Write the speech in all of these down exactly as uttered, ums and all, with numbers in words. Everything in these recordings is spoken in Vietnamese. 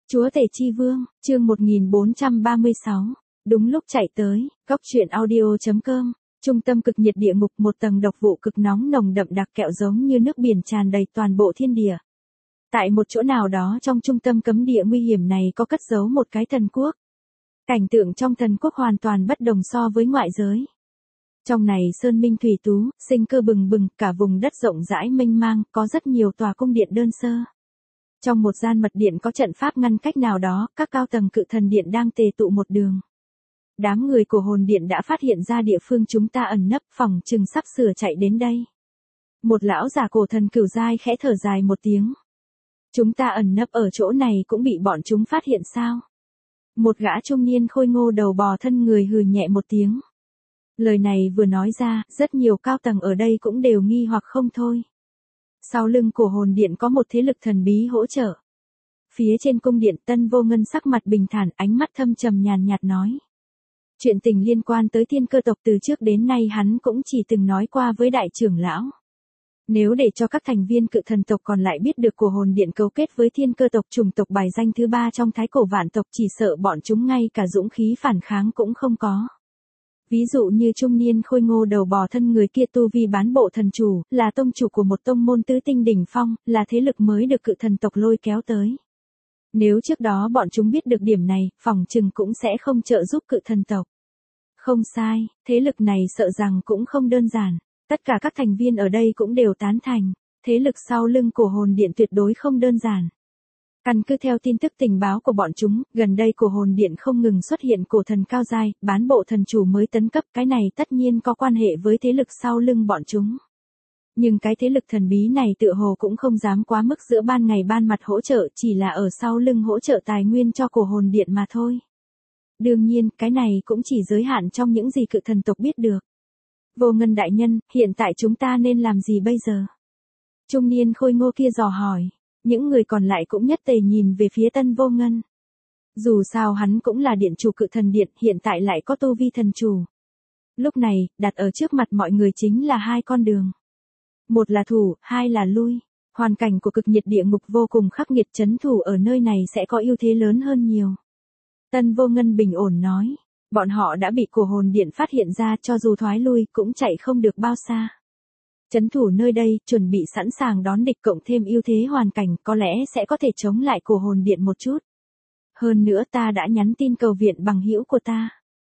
Chúa Tể Chi Vương, chương một nghìn bốn trăm ba mươi sáu. Đúng lúc chạy tới, góc truyện audio.com. Trung tâm cực nhiệt địa ngục, một tầng độc vụ cực nóng nồng đậm đặc kẹo giống như nước biển tràn đầy toàn bộ thiên địa. Tại một chỗ nào đó trong trung tâm cấm địa nguy hiểm này có cất giấu một cái thần quốc. Cảnh tượng trong thần quốc hoàn toàn bất đồng so với ngoại giới. Trong này sơn minh thủy tú, sinh cơ bừng bừng, cả vùng đất rộng rãi mênh mang, có rất nhiều tòa cung điện đơn sơ. Trong một gian mật điện có trận pháp ngăn cách nào đó, các cao tầng cự thần điện đang tề tụ một đường. Đám người của hồn điện đã phát hiện ra địa phương chúng ta ẩn nấp, phòng chừng sắp sửa chạy đến đây. Một lão già cổ thần cửu giai khẽ thở dài một tiếng. Chúng ta ẩn nấp ở chỗ này cũng bị bọn chúng phát hiện sao? Một gã trung niên khôi ngô đầu bò thân người hừ nhẹ một tiếng. Lời này vừa nói ra, rất nhiều cao tầng ở đây cũng đều nghi hoặc không thôi. Sau lưng của hồn điện có một thế lực thần bí hỗ trợ. Phía trên cung điện, Tân Vô Ngân sắc mặt bình thản, ánh mắt thâm trầm nhàn nhạt nói. Chuyện tình liên quan tới thiên cơ tộc từ trước đến nay hắn cũng chỉ từng nói qua với đại trưởng lão. Nếu để cho các thành viên cự thần tộc còn lại biết được của hồn điện cấu kết với thiên cơ tộc, chủng tộc bài danh thứ ba trong thái cổ vạn tộc, chỉ sợ bọn chúng ngay cả dũng khí phản kháng cũng không có. Ví dụ như trung niên khôi ngô đầu bò thân người kia tu vi bán bộ thần chủ, là tông chủ của một tông môn tứ tinh đỉnh phong, là thế lực mới được cự thần tộc lôi kéo tới. Nếu trước đó bọn chúng biết được điểm này, phòng chừng cũng sẽ không trợ giúp cự thần tộc. Không sai, thế lực này sợ rằng cũng không đơn giản. Tất cả các thành viên ở đây cũng đều tán thành. Thế lực sau lưng của hồn điện tuyệt đối không đơn giản. Căn cứ theo tin tức tình báo của bọn chúng, gần đây của hồn điện không ngừng xuất hiện cổ thần cao giai, bán bộ thần chủ mới tấn cấp, cái này tất nhiên có quan hệ với thế lực sau lưng bọn chúng. Nhưng cái thế lực thần bí này tựa hồ cũng không dám quá mức giữa ban ngày ban mặt hỗ trợ, chỉ là ở sau lưng hỗ trợ tài nguyên cho cổ hồn điện mà thôi. Đương nhiên, cái này cũng chỉ giới hạn trong những gì cự thần tộc biết được. Vô Ngân đại nhân, hiện tại chúng ta nên làm gì bây giờ? Trung niên khôi ngô kia dò hỏi. Những người còn lại cũng nhất tề nhìn về phía Tân Vô Ngân. Dù sao hắn cũng là điện chủ cự thần điện, hiện tại lại có tu vi thần chủ. Lúc này, đặt ở trước mặt mọi người chính là hai con đường. Một là thủ, hai là lui. Hoàn cảnh của cực nhiệt địa ngục vô cùng khắc nghiệt, trấn thủ ở nơi này sẽ có ưu thế lớn hơn nhiều. Tân Vô Ngân bình ổn nói. Bọn họ đã bị cổ hồn điện phát hiện ra, cho dù thoái lui cũng chạy không được bao xa. Trấn thủ nơi đây, chuẩn bị sẵn sàng đón địch, cộng thêm ưu thế hoàn cảnh, có lẽ sẽ có thể chống lại cổ hồn điện một chút. Hơn nữa ta đã nhắn tin cầu viện bằng hữu của ta.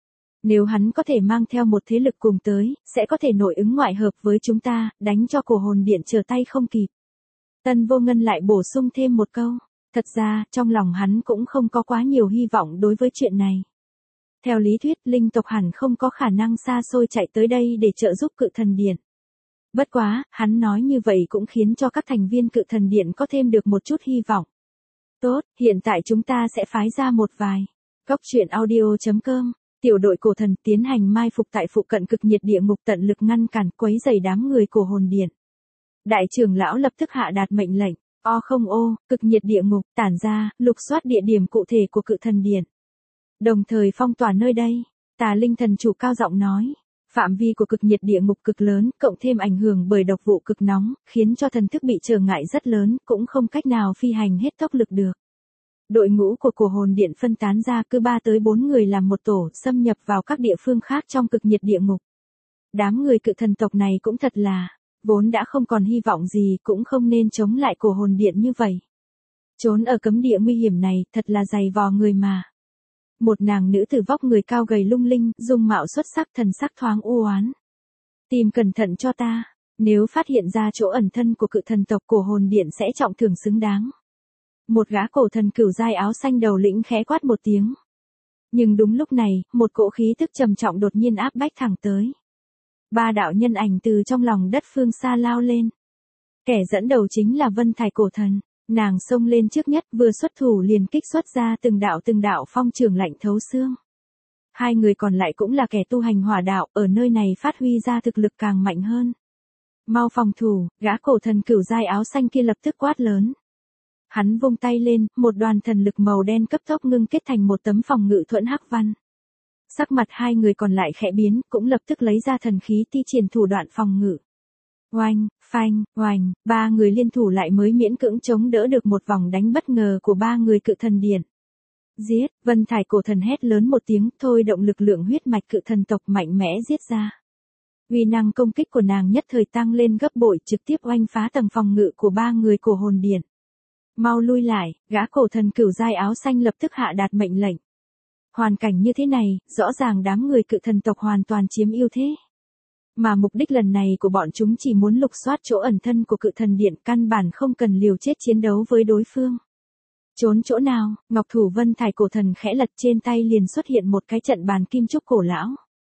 Nếu hắn có thể mang theo một thế lực cùng tới, sẽ có thể nội ứng ngoại hợp với chúng ta, đánh cho cổ hồn điện trở tay không kịp. Tân Vô Ngân lại bổ sung thêm một câu. Thật ra, trong lòng hắn cũng không có quá nhiều hy vọng đối với chuyện này. Theo lý thuyết, linh tộc hẳn không có khả năng xa xôi chạy tới đây để trợ giúp cự thần điện. Bất quá, hắn nói như vậy cũng khiến cho các thành viên cự thần điện có thêm được một chút hy vọng. Tốt, hiện tại chúng ta sẽ phái ra một vài. Góc truyện audio.com. Tiểu đội cổ thần tiến hành mai phục tại phụ cận cực nhiệt địa ngục, tận lực ngăn cản, quấy rầy đám người cổ hồn điện. Đại trưởng lão lập tức hạ đạt mệnh lệnh. O không ô, cực nhiệt địa ngục, tản ra, lục soát địa điểm cụ thể của cự thần điện. Đồng thời phong tỏa nơi đây. Tà linh thần chủ cao giọng nói. Phạm vi của cực nhiệt địa ngục cực lớn, cộng thêm ảnh hưởng bởi độc vụ cực nóng, khiến cho thần thức bị trở ngại rất lớn, cũng không cách nào phi hành hết tốc lực được. Đội ngũ của cổ hồn điện phân tán ra, cứ ba tới bốn người làm một tổ, xâm nhập vào các địa phương khác trong cực nhiệt địa ngục. Đám người cự thần tộc này cũng thật là, vốn đã không còn hy vọng gì, cũng không nên chống lại cổ hồn điện như vậy. Trốn ở cấm địa nguy hiểm này, thật là dày vò người mà. Một nàng nữ tử vóc người cao gầy lung linh, dung mạo xuất sắc, thần sắc thoáng u oán. Tìm cẩn thận cho ta, nếu phát hiện ra chỗ ẩn thân của cự thần tộc, cổ hồn điện sẽ trọng thưởng xứng đáng. Một gã cổ thần cửu giai áo xanh đầu lĩnh khẽ quát một tiếng. Nhưng đúng lúc này, một cỗ khí tức trầm trọng đột nhiên áp bách thẳng tới. Ba đạo nhân ảnh từ trong lòng đất phương xa lao lên. Kẻ dẫn đầu chính là Vân Thải cổ thần. Nàng xông lên trước nhất, vừa xuất thủ liền kích xuất ra từng đạo từng đạo phong trường lạnh thấu xương. Hai người còn lại cũng là kẻ tu hành hỏa đạo, ở nơi này phát huy ra thực lực càng mạnh hơn. Mau phòng thủ, gã cổ thần cửu giai áo xanh kia lập tức quát lớn. Hắn vung tay lên, một đoàn thần lực màu đen cấp tốc ngưng kết thành một tấm phòng ngự thuẫn hắc văn. Sắc mặt hai người còn lại khẽ biến, cũng lập tức lấy ra thần khí thi triển thủ đoạn phòng ngự. Oanh, phanh, oanh, ba người liên thủ lại mới miễn cưỡng chống đỡ được một vòng đánh bất ngờ của ba người cự thần điện. Giết, Vân Thải cổ thần hét lớn một tiếng, thôi động lực lượng huyết mạch cự thần tộc mạnh mẽ giết ra. Uy năng công kích của nàng nhất thời tăng lên gấp bội, trực tiếp oanh phá tầng phòng ngự của ba người cổ hồn điện. Mau lui lại, gã cổ thần cửu giai áo xanh lập tức hạ đạt mệnh lệnh. Hoàn cảnh như thế này, rõ ràng đám người cự thần tộc hoàn toàn chiếm ưu thế. Mà mục đích lần này của bọn chúng chỉ muốn lục soát chỗ ẩn thân của cự thần điện, căn bản không cần liều chết chiến đấu với đối phương. Trốn chỗ nào, Ngọc Thủ Vân Thải cổ thần khẽ lật, trên tay liền xuất hiện một cái trận bàn kim trúc cổ lão.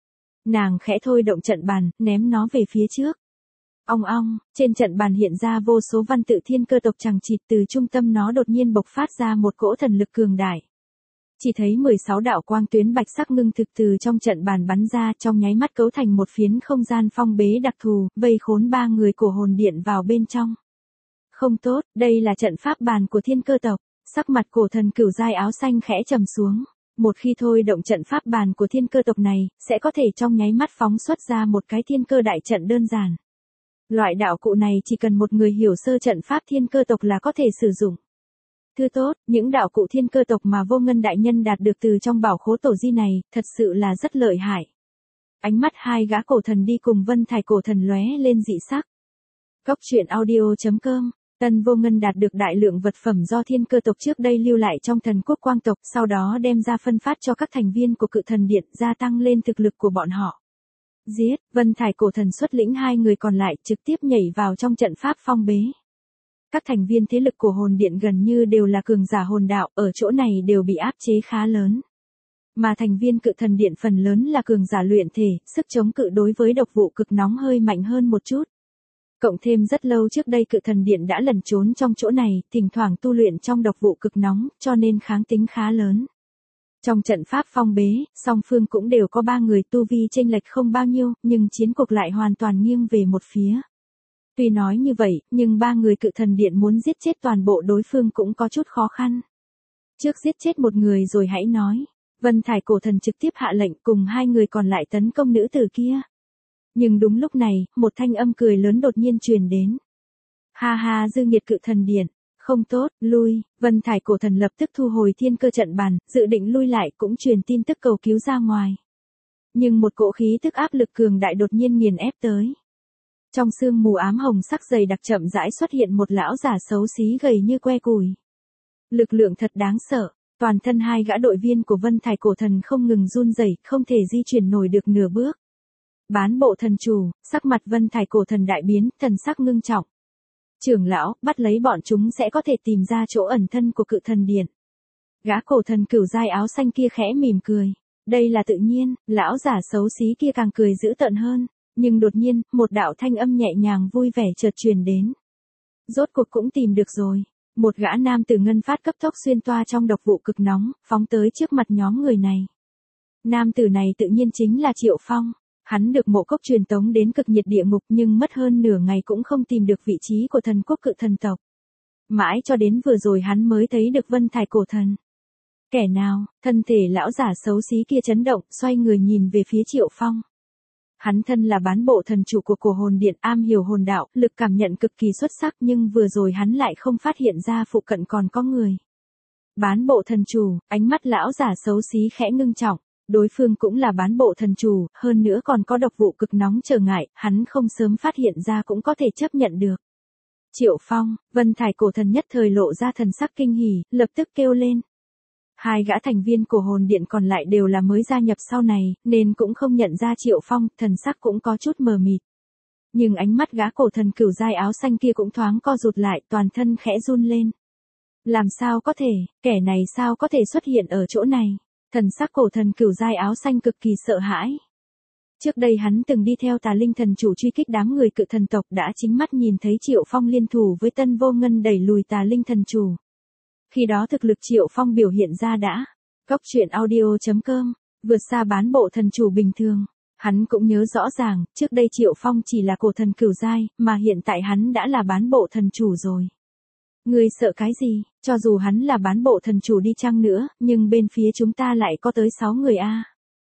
Nàng khẽ thôi động trận bàn, ném nó về phía trước. Ong ong, trên trận bàn hiện ra vô số văn tự thiên cơ tộc chằng chịt, từ trung tâm nó đột nhiên bộc phát ra một cỗ thần lực cường đại. Chỉ thấy mười sáu đạo quang tuyến bạch sắc ngưng thực từ trong trận bàn bắn ra, trong nháy mắt cấu thành một phiến không gian phong bế đặc thù, vây khốn ba người cổ hồn điện vào bên trong. Không tốt, đây là trận pháp bàn của thiên cơ tộc. Sắc mặt cổ thần cửu giai áo xanh khẽ trầm xuống. Một khi thôi động trận pháp bàn của thiên cơ tộc này, sẽ có thể trong nháy mắt phóng xuất ra một cái thiên cơ đại trận đơn giản. Loại đạo cụ này chỉ cần một người hiểu sơ trận pháp thiên cơ tộc là có thể sử dụng. Thứ tốt, những đạo cụ thiên cơ tộc mà Vô Ngân đại nhân đạt được từ trong bảo khố tổ di này, thật sự là rất lợi hại. Ánh mắt hai gã cổ thần đi cùng Vân Thải cổ thần lóe lên dị sắc. Cốc truyện audio chấm com. Tân Vô Ngân đạt được đại lượng vật phẩm do thiên cơ tộc trước đây lưu lại trong thần quốc quang tộc, sau đó đem ra phân phát cho các thành viên của cự thần điện, gia tăng lên thực lực của bọn họ. Giết, Vân Thải cổ thần xuất lĩnh hai người còn lại trực tiếp nhảy vào trong trận pháp phong bế. Các thành viên thế lực của hồn điện gần như đều là cường giả hồn đạo, ở chỗ này đều bị áp chế khá lớn. Mà thành viên cự thần điện phần lớn là cường giả luyện thể, sức chống cự đối với độc vụ cực nóng hơi mạnh hơn một chút. Cộng thêm rất lâu trước đây cự thần điện đã lẩn trốn trong chỗ này, thỉnh thoảng tu luyện trong độc vụ cực nóng, cho nên kháng tính khá lớn. Trong trận pháp phong bế, song phương cũng đều có ba người tu vi chênh lệch không bao nhiêu, nhưng chiến cuộc lại hoàn toàn nghiêng về một phía. Tuy nói như vậy, nhưng ba người cự thần điện muốn giết chết toàn bộ đối phương cũng có chút khó khăn. Trước giết chết một người rồi hãy nói. Vân Thải cổ thần trực tiếp hạ lệnh cùng hai người còn lại tấn công nữ tử kia. Nhưng đúng lúc này, một thanh âm cười lớn đột nhiên truyền đến. Ha ha, dư nghiệt cự thần điện, không tốt, lui. Vân Thải cổ thần lập tức thu hồi thiên cơ trận bàn, dự định lui lại, cũng truyền tin tức cầu cứu ra ngoài. Nhưng một cỗ khí tức áp lực cường đại đột nhiên nghiền ép tới. Trong sương mù ám hồng sắc dày đặc chậm rãi xuất hiện một lão giả xấu xí gầy như que củi. Lực lượng thật đáng sợ, toàn thân hai gã đội viên của Vân Thải cổ thần không ngừng run rẩy, không thể di chuyển nổi được nửa bước. Bán bộ thần chủ, sắc mặt Vân Thải cổ thần đại biến, thần sắc ngưng trọng. Trưởng lão, bắt lấy bọn chúng sẽ có thể tìm ra chỗ ẩn thân của cự thần điện. Gã cổ thần cửu giai áo xanh kia khẽ mỉm cười. Đây là tự nhiên, lão giả xấu xí kia càng cười dữ tợn hơn. Nhưng đột nhiên, một đạo thanh âm nhẹ nhàng vui vẻ chợt truyền đến. Rốt cuộc cũng tìm được rồi. Một gã nam tử ngân phát cấp tốc xuyên toa trong độc vụ cực nóng, phóng tới trước mặt nhóm người này. Nam tử này tự nhiên chính là Triệu Phong. Hắn được Mộ Cốc truyền tống đến cực nhiệt địa ngục nhưng mất hơn nửa ngày cũng không tìm được vị trí của thần quốc cự thần tộc. Mãi cho đến vừa rồi hắn mới thấy được Vân Thải cổ thần. Kẻ nào, thân thể lão giả xấu xí kia chấn động, xoay người nhìn về phía Triệu Phong. Hắn thân là bán bộ thần chủ của cổ hồn điện, am hiểu hồn đạo, lực cảm nhận cực kỳ xuất sắc, nhưng vừa rồi hắn lại không phát hiện ra phụ cận còn có người. Bán bộ thần chủ, ánh mắt lão giả xấu xí khẽ ngưng trọng. Đối phương cũng là bán bộ thần chủ, hơn nữa còn có độc vụ cực nóng trở ngại, hắn không sớm phát hiện ra cũng có thể chấp nhận được. Triệu Phong, Vân Thải cổ thần nhất thời lộ ra thần sắc kinh hỉ, lập tức kêu lên. Hai gã thành viên của hồn điện còn lại đều là mới gia nhập sau này, nên cũng không nhận ra Triệu Phong, thần sắc cũng có chút mờ mịt. Nhưng ánh mắt gã cổ thần cửu giai áo xanh kia cũng thoáng co rụt lại, toàn thân khẽ run lên. Làm sao có thể, kẻ này sao có thể xuất hiện ở chỗ này? Thần sắc cổ thần cửu giai áo xanh cực kỳ sợ hãi. Trước đây hắn từng đi theo Tà Linh thần chủ truy kích đám người cự thần tộc, đã chính mắt nhìn thấy Triệu Phong liên thủ với Tân Vô Ngân đẩy lùi Tà Linh thần chủ. Khi đó thực lực Triệu Phong biểu hiện ra đã. Cốc truyện audio chấm com, vượt xa bán bộ thần chủ bình thường. Hắn cũng nhớ rõ ràng, trước đây Triệu Phong chỉ là cổ thần cửu giai, mà hiện tại hắn đã là bán bộ thần chủ rồi. Ngươi sợ cái gì, cho dù hắn là bán bộ thần chủ đi chăng nữa, nhưng bên phía chúng ta lại có tới sáu người a.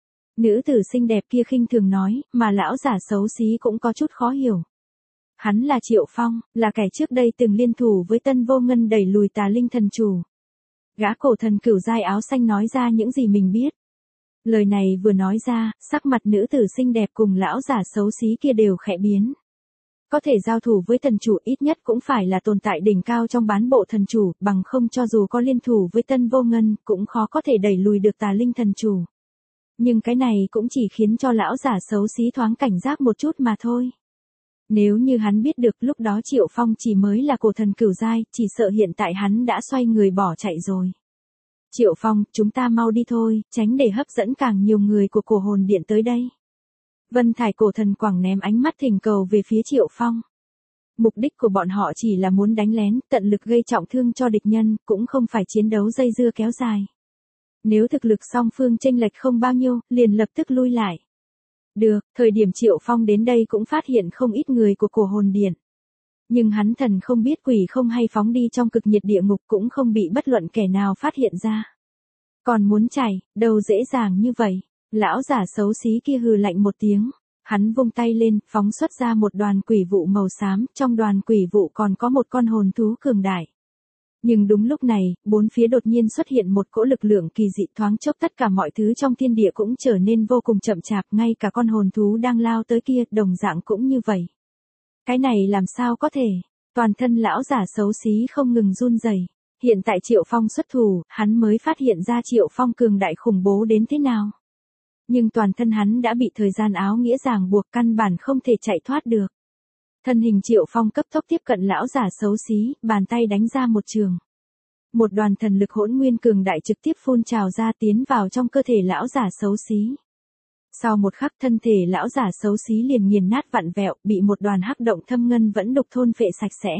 Nữ tử xinh đẹp kia khinh thường nói, mà lão giả xấu xí cũng có chút khó hiểu. Hắn là Triệu Phong, là kẻ trước đây từng liên thủ với Tân Vô Ngân đẩy lùi Tà Linh thần chủ. Gã cổ thần cửu giai áo xanh nói ra những gì mình biết. Lời này vừa nói ra, sắc mặt nữ tử xinh đẹp cùng lão giả xấu xí kia đều khẽ biến. Có thể giao thủ với thần chủ ít nhất cũng phải là tồn tại đỉnh cao trong bán bộ thần chủ, bằng không cho dù có liên thủ với Tân Vô Ngân, cũng khó có thể đẩy lùi được tà linh thần chủ. Nhưng cái này cũng chỉ khiến cho lão giả xấu xí thoáng cảnh giác một chút mà thôi. Nếu như hắn biết được lúc đó Triệu Phong chỉ mới là cổ thần cửu giai, chỉ sợ hiện tại hắn đã xoay người bỏ chạy rồi. Triệu Phong, chúng ta mau đi thôi, tránh để hấp dẫn càng nhiều người của cổ hồn điện tới đây. Vân Thải cổ thần quẳng ném ánh mắt thỉnh cầu về phía Triệu Phong. Mục đích của bọn họ chỉ là muốn đánh lén, tận lực gây trọng thương cho địch nhân, cũng không phải chiến đấu dây dưa kéo dài. Nếu thực lực song phương chênh lệch không bao nhiêu, liền lập tức lui lại. Được, thời điểm Triệu Phong đến đây cũng phát hiện không ít người của cổ hồn điện. Nhưng hắn thần không biết quỷ không hay phóng đi trong cực nhiệt địa ngục cũng không bị bất luận kẻ nào phát hiện ra. Còn muốn chạy, đâu dễ dàng như vậy. Lão giả xấu xí kia hừ lạnh một tiếng. Hắn vung tay lên, phóng xuất ra một đoàn quỷ vụ màu xám, trong đoàn quỷ vụ còn có một con hồn thú cường đại. Nhưng đúng lúc này, bốn phía đột nhiên xuất hiện một cỗ lực lượng kỳ dị, thoáng chốc tất cả mọi thứ trong thiên địa cũng trở nên vô cùng chậm chạp, ngay cả con hồn thú đang lao tới kia, đồng dạng cũng như vậy. Cái này làm sao có thể? Toàn thân lão giả xấu xí không ngừng run rẩy. Hiện tại Triệu Phong xuất thủ, hắn mới phát hiện ra Triệu Phong cường đại khủng bố đến thế nào. Nhưng toàn thân hắn đã bị thời gian áo nghĩa ràng buộc, căn bản không thể chạy thoát được. Thân hình Triệu Phong cấp tốc tiếp cận lão giả xấu xí, bàn tay đánh ra một trường. Một đoàn thần lực hỗn nguyên cường đại trực tiếp phun trào ra tiến vào trong cơ thể lão giả xấu xí. Sau một khắc thân thể lão giả xấu xí liền nghiền nát vặn vẹo, bị một đoàn hắc động thâm ngân vẫn đục thôn phệ sạch sẽ.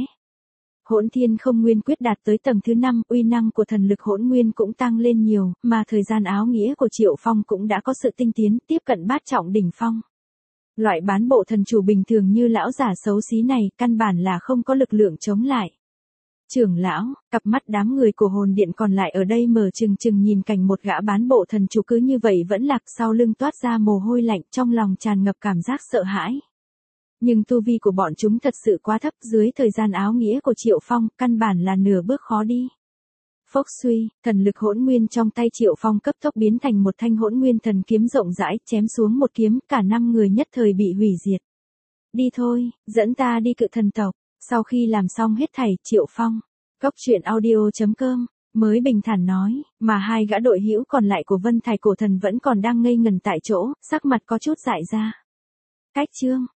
Hỗn Thiên Không Nguyên quyết đạt tới tầng thứ năm, uy năng của thần lực hỗn nguyên cũng tăng lên nhiều, mà thời gian áo nghĩa của Triệu Phong cũng đã có sự tinh tiến, tiếp cận bát trọng đỉnh phong. Loại bán bộ thần chủ bình thường như lão giả xấu xí này, căn bản là không có lực lượng chống lại. Trưởng lão, cặp mắt đám người của hồn điện còn lại ở đây mở trừng trừng nhìn cảnh một gã bán bộ thần chủ cứ như vậy vẫn lạc, sau lưng toát ra mồ hôi lạnh, trong lòng tràn ngập cảm giác sợ hãi. Nhưng tu vi của bọn chúng thật sự quá thấp, dưới thời gian áo nghĩa của Triệu Phong, căn bản là nửa bước khó đi. Phốc suy, thần lực hỗn nguyên trong tay Triệu Phong cấp tốc biến thành một thanh hỗn nguyên thần kiếm rộng rãi, chém xuống một kiếm, cả năm người nhất thời bị hủy diệt. Đi thôi, dẫn ta đi cự thần tộc. Sau khi làm xong hết thảy, Triệu Phong, Cốc truyện audio chấm com, mới bình thản nói, mà hai gã đội hữu còn lại của Vân Thải cổ thần vẫn còn đang ngây ngần tại chỗ, sắc mặt có chút dại ra. Cách chương